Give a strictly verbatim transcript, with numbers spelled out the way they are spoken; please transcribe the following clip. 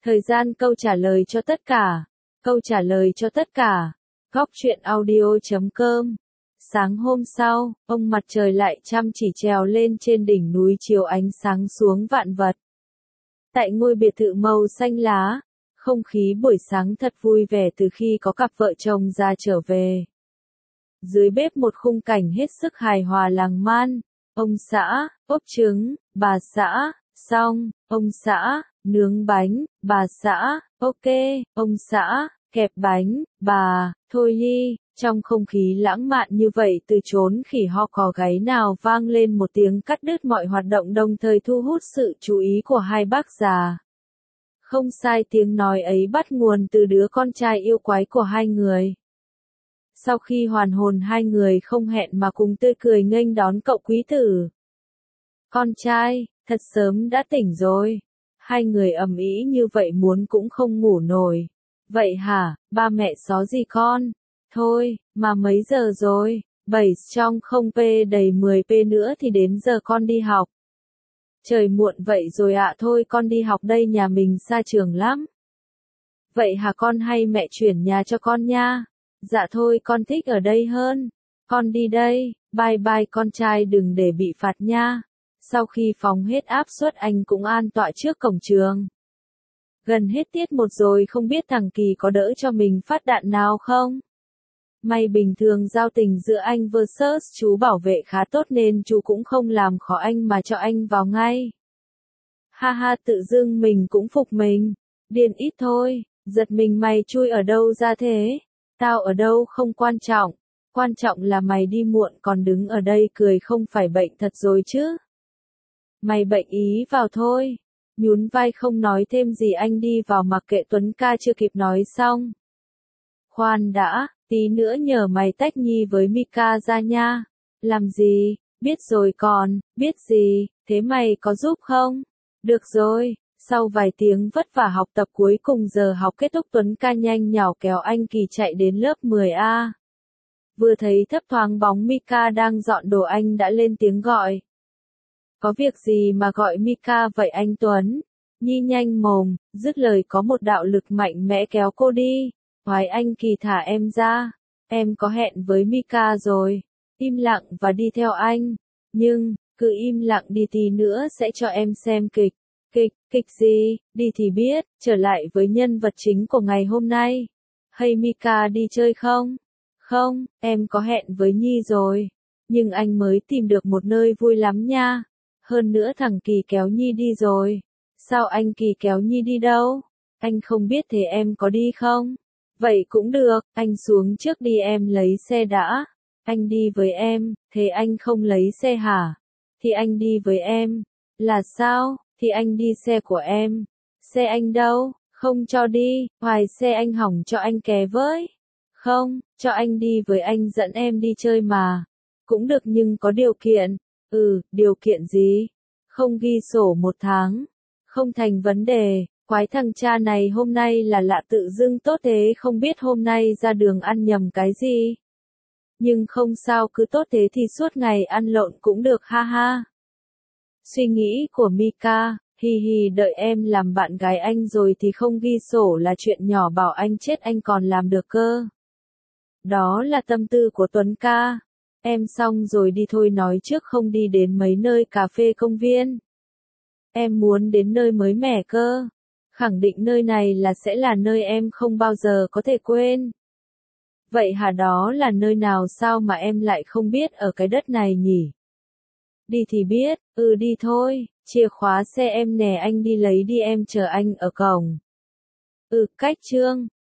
Thời gian câu trả lời cho tất cả. Câu trả lời cho tất cả. Góc truyện audio chấm com. Sáng hôm sau, ông mặt trời lại chăm chỉ trèo lên trên đỉnh núi chiếu ánh sáng xuống vạn vật. Tại ngôi biệt thự màu xanh lá, không khí buổi sáng thật vui vẻ từ khi có cặp vợ chồng già trở về. Dưới bếp một khung cảnh hết sức hài hòa làng man, ông xã, ốp trứng, bà xã, xong, ông xã, nướng bánh, bà xã, ok, ông xã, kẹp bánh, bà, thôi đi. Trong không khí lãng mạn như vậy từ chốn khỉ ho cò gáy nào vang lên một tiếng cắt đứt mọi hoạt động đồng thời thu hút sự chú ý của hai bác già. Không sai, tiếng nói ấy bắt nguồn từ đứa con trai yêu quái của hai người. Sau khi hoàn hồn hai người không hẹn mà cùng tươi cười nghênh đón cậu quý tử. Con trai, thật sớm đã tỉnh rồi. Hai người ầm ĩ như vậy muốn cũng không ngủ nổi. Vậy hả, ba mẹ xó gì con? Thôi, mà mấy giờ rồi? bảy trong không p đầy mười p nữa thì đến giờ con đi học. Trời muộn vậy rồi ạ, thôi con đi học đây, nhà mình xa trường lắm. Vậy hả con, hay mẹ chuyển nhà cho con nha? Dạ thôi con thích ở đây hơn. Con đi đây, bye bye con trai, đừng để bị phạt nha. Sau khi phóng hết áp suất anh cũng an tọa trước cổng trường. Gần hết tiết một rồi, không biết thằng Kỳ có đỡ cho mình phát đạn nào không? May bình thường giao tình giữa anh versus chú bảo vệ khá tốt nên chú cũng không làm khó anh mà cho anh vào ngay. Ha ha, tự dưng mình cũng phục mình. Điên ít thôi, giật mình mày chui ở đâu ra thế? Tao ở đâu không quan trọng. Quan trọng là mày đi muộn còn đứng ở đây cười, không phải bệnh thật rồi chứ? Mày bệnh ý vào thôi. Nhún vai không nói thêm gì, anh đi vào mặc kệ Tuấn ca chưa kịp nói xong. Khoan đã, tí nữa nhờ mày tách Nhi với Mika ra nha. Làm gì? Biết rồi còn, biết gì, thế mày có giúp không? Được rồi, sau vài tiếng vất vả học tập cuối cùng giờ học kết thúc, Tuấn ca nhanh nhảu kéo anh Kỳ chạy đến lớp mười A. Vừa thấy thấp thoáng bóng Mika đang dọn đồ anh đã lên tiếng gọi. Có việc gì mà gọi Mika vậy anh Tuấn? Nhi nhanh mồm, dứt lời có một đạo lực mạnh mẽ kéo cô đi. Hoài anh Kỳ thả em ra. Em có hẹn với Mika rồi. Im lặng và đi theo anh. Nhưng, cứ im lặng đi tí nữa sẽ cho em xem kịch. Kịch, kịch gì? Đi thì biết, trở lại với nhân vật chính của ngày hôm nay. Hay Mika đi chơi không? Không, em có hẹn với Nhi rồi. Nhưng anh mới tìm được một nơi vui lắm nha. Hơn nữa thằng Kỳ kéo Nhi đi rồi. Sao anh Kỳ kéo Nhi đi đâu? Anh không biết, thế em có đi không? Vậy cũng được, anh xuống trước đi, em lấy xe đã. Anh đi với em, thế anh không lấy xe hả? Thì anh đi với em. Là sao? Thì anh đi xe của em. Xe anh đâu? Không cho đi, hoài xe anh hỏng cho anh ké với. Không, cho anh đi với, anh dẫn em đi chơi mà. Cũng được nhưng có điều kiện. Ừ, điều kiện gì? Không ghi sổ một tháng. Không thành vấn đề. Quái thằng cha này hôm nay là lạ, tự dưng tốt thế, không biết hôm nay ra đường ăn nhầm cái gì. Nhưng không sao, cứ tốt thế thì suốt ngày ăn lộn cũng được, ha ha. Suy nghĩ của Mika, hi hi, đợi em làm bạn gái anh rồi thì không ghi sổ là chuyện nhỏ, bảo anh chết anh còn làm được cơ. Đó là tâm tư của Tuấn ca. Em xong rồi đi thôi, nói trước không đi đến mấy nơi cà phê công viên. Em muốn đến nơi mới mẻ cơ. Khẳng định nơi này là sẽ là nơi em không bao giờ có thể quên. Vậy hả, đó là nơi nào sao mà em lại không biết ở cái đất này nhỉ? Đi thì biết, ừ đi thôi, chìa khóa xe em nè, anh đi lấy đi, em chờ anh ở cổng. Ừ, cách Trương,